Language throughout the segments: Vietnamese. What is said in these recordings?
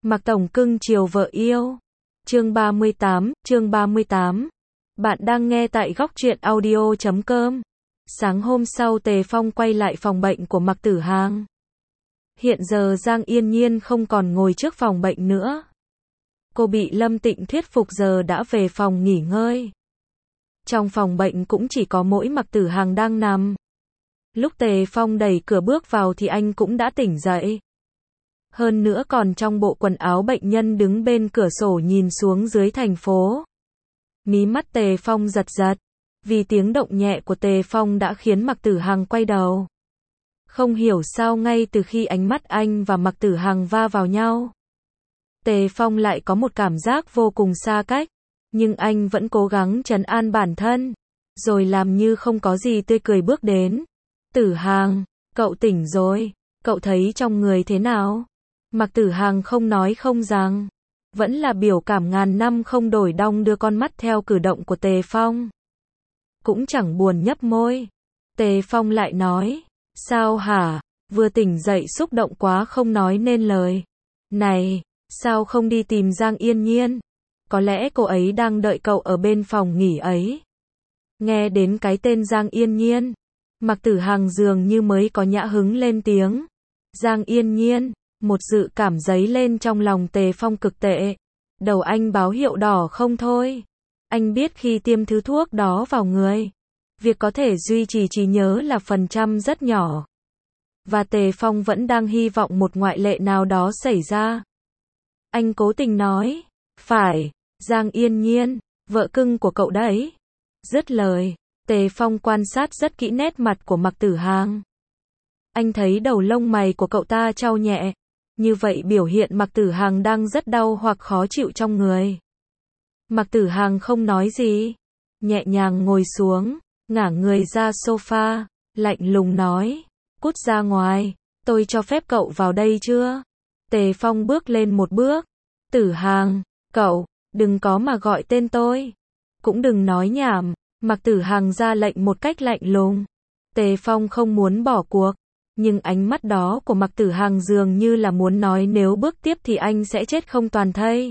Mạc Tổng cưng chiều vợ yêu. Chương 38. Bạn đang nghe tại góc truyện audio.com. Sáng hôm sau Tề Phong quay lại phòng bệnh của Mạc Tử Hằng. Hiện giờ Giang Yên Nhiên không còn ngồi trước phòng bệnh nữa. Cô bị Lâm Tịnh thuyết phục giờ đã về phòng nghỉ ngơi. Trong phòng bệnh cũng chỉ có mỗi Mạc Tử Hằng đang nằm. Lúc Tề Phong đẩy cửa bước vào thì anh cũng đã tỉnh dậy. Hơn nữa còn trong bộ quần áo bệnh nhân đứng bên cửa sổ nhìn xuống dưới thành phố. Mí mắt Tề Phong giật giật, vì tiếng động nhẹ của Tề Phong đã khiến Mạc Tử Hằng quay đầu. Không hiểu sao ngay từ khi ánh mắt anh và Mạc Tử Hằng va vào nhau, Tề Phong lại có một cảm giác vô cùng xa cách, nhưng anh vẫn cố gắng trấn an bản thân, rồi làm như không có gì tươi cười bước đến. Tử Hằng, cậu tỉnh rồi, cậu thấy trong người thế nào? Mạc Tử Hằng không nói không rằng, vẫn là biểu cảm ngàn năm không đổi đong đưa con mắt theo cử động của Tề Phong. Cũng chẳng buồn nhấp môi. Tề Phong lại nói, sao hả? Vừa tỉnh dậy xúc động quá không nói nên lời. Này, sao không đi tìm Giang Yên Nhiên? Có lẽ cô ấy đang đợi cậu ở bên phòng nghỉ ấy. Nghe đến cái tên Giang Yên Nhiên, Mạc Tử Hằng dường như mới có nhã hứng lên tiếng. Giang Yên Nhiên, một dự cảm dấy lên trong lòng Tề Phong cực tệ. Đầu anh báo hiệu đỏ không thôi. Anh biết khi tiêm thứ thuốc đó vào người, việc có thể duy trì trí nhớ là phần trăm rất nhỏ. Và Tề Phong vẫn đang hy vọng một ngoại lệ nào đó xảy ra. Anh cố tình nói, phải, Giang Yên Nhiên, vợ cưng của cậu đấy. Dứt lời, Tề Phong quan sát rất kỹ nét mặt của Mạc Tử Hằng. Anh thấy đầu lông mày của cậu ta chau nhẹ, như vậy biểu hiện Mạc Tử Hằng đang rất đau hoặc khó chịu trong người. Mạc Tử Hằng không nói gì, nhẹ nhàng ngồi xuống, ngả người ra sofa, lạnh lùng nói, cút ra ngoài, tôi cho phép cậu vào đây chưa? Tề Phong bước lên một bước, Tử Hằng, cậu, đừng có mà gọi tên tôi, cũng đừng nói nhảm. Mạc Tử Hằng ra lệnh một cách lạnh lùng. Tề Phong không muốn bỏ cuộc, nhưng ánh mắt đó của Mạc Tử Hằng dường như là muốn nói nếu bước tiếp thì anh sẽ chết không toàn thây.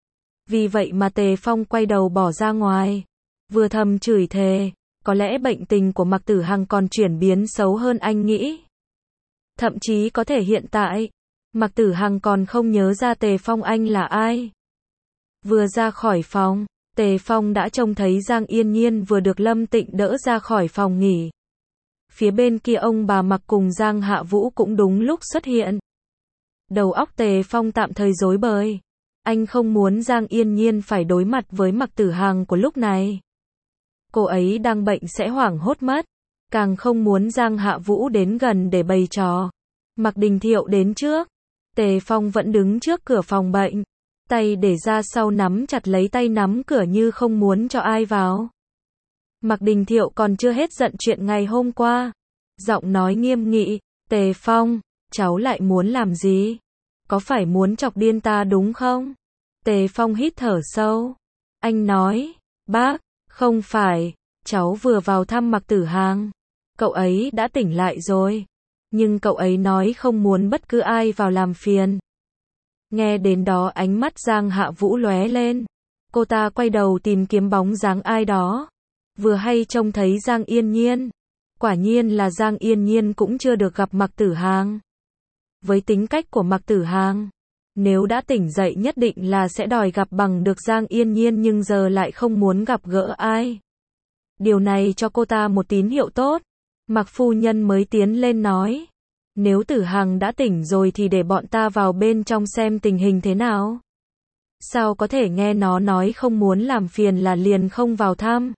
Vì vậy mà Tề Phong quay đầu bỏ ra ngoài, vừa thầm chửi thề, có lẽ bệnh tình của Mạc Tử Hằng còn chuyển biến xấu hơn anh nghĩ. Thậm chí có thể hiện tại, Mạc Tử Hằng còn không nhớ ra Tề Phong anh là ai. Vừa ra khỏi phòng, Tề Phong đã trông thấy Giang Yên Nhiên vừa được Lâm Tịnh đỡ ra khỏi phòng nghỉ. Phía bên kia ông bà Mạc cùng Giang Hạ Vũ cũng đúng lúc xuất hiện. Đầu óc Tề Phong tạm thời rối bời. Anh không muốn Giang Yên Nhiên phải đối mặt với Mạc Tử Hằng của lúc này. Cô ấy đang bệnh sẽ hoảng hốt mất. Càng không muốn Giang Hạ Vũ đến gần để bày trò. Mạc Đình Thiệu đến trước. Tề Phong vẫn đứng trước cửa phòng bệnh, tay để ra sau nắm chặt lấy tay nắm cửa như không muốn cho ai vào. Mạc Đình Thiệu còn chưa hết giận chuyện ngày hôm qua. Giọng nói nghiêm nghị, Tề Phong, cháu lại muốn làm gì? Có phải muốn chọc điên ta đúng không? Tề Phong hít thở sâu. Anh nói, bác, không phải, cháu vừa vào thăm Mạc Tử Hằng. Cậu ấy đã tỉnh lại rồi. Nhưng cậu ấy nói không muốn bất cứ ai vào làm phiền. Nghe đến đó ánh mắt Giang Hạ Vũ lóe lên. Cô ta quay đầu tìm kiếm bóng dáng ai đó. Vừa hay trông thấy Giang Yên Nhiên. Quả nhiên là Giang Yên Nhiên cũng chưa được gặp Mạc Tử Hằng. Với tính cách của Mạc Tử Hằng, nếu đã tỉnh dậy nhất định là sẽ đòi gặp bằng được Giang Yên Nhiên nhưng giờ lại không muốn gặp gỡ ai. Điều này cho cô ta một tín hiệu tốt. Mạc phu nhân mới tiến lên nói, nếu Tử Hằng đã tỉnh rồi thì để bọn ta vào bên trong xem tình hình thế nào. Sao có thể nghe nó nói không muốn làm phiền là liền không vào thăm?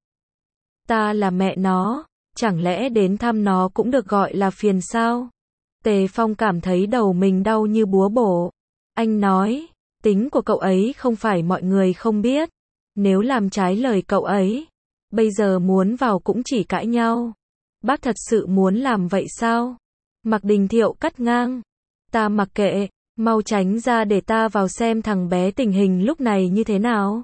Ta là mẹ nó, chẳng lẽ đến thăm nó cũng được gọi là phiền sao? Tề Phong cảm thấy đầu mình đau như búa bổ. Anh nói, tính của cậu ấy không phải mọi người không biết. Nếu làm trái lời cậu ấy, bây giờ muốn vào cũng chỉ cãi nhau. Bác thật sự muốn làm vậy sao? Mạc Đình Thiệu cắt ngang. Ta mặc kệ, mau tránh ra để ta vào xem thằng bé tình hình lúc này như thế nào.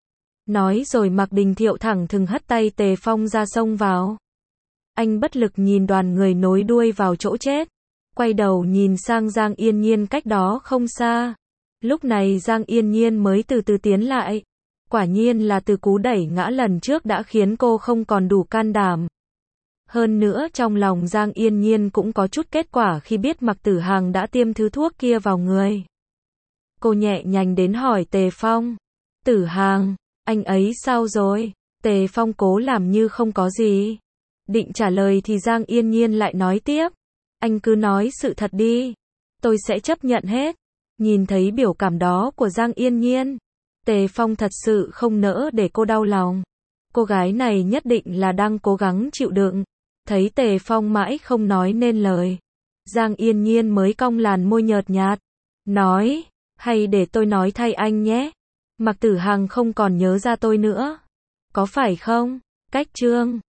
Nói rồi Mạc Đình Thiệu thẳng thừng hất tay Tề Phong ra xông vào. Anh bất lực nhìn đoàn người nối đuôi vào chỗ chết. Quay đầu nhìn sang Giang Yên Nhiên cách đó không xa. Lúc này Giang Yên Nhiên mới từ từ tiến lại. Quả nhiên là từ cú đẩy ngã lần trước đã khiến cô không còn đủ can đảm. Hơn nữa trong lòng Giang Yên Nhiên cũng có chút kết quả khi biết Mạc Tử Hằng đã tiêm thứ thuốc kia vào người. Cô nhẹ nhàng đến hỏi Tề Phong. Tử Hằng, anh ấy sao rồi? Tề Phong cố làm như không có gì. Định trả lời thì Giang Yên Nhiên lại nói tiếp. Anh cứ nói sự thật đi. Tôi sẽ chấp nhận hết. Nhìn thấy biểu cảm đó của Giang Yên Nhiên, Tề Phong thật sự không nỡ để cô đau lòng. Cô gái này nhất định là đang cố gắng chịu đựng. Thấy Tề Phong mãi không nói nên lời, Giang Yên Nhiên mới cong làn môi nhợt nhạt. Nói, hay để tôi nói thay anh nhé. Mạc Tử Hằng không còn nhớ ra tôi nữa. Có phải không? Cách chương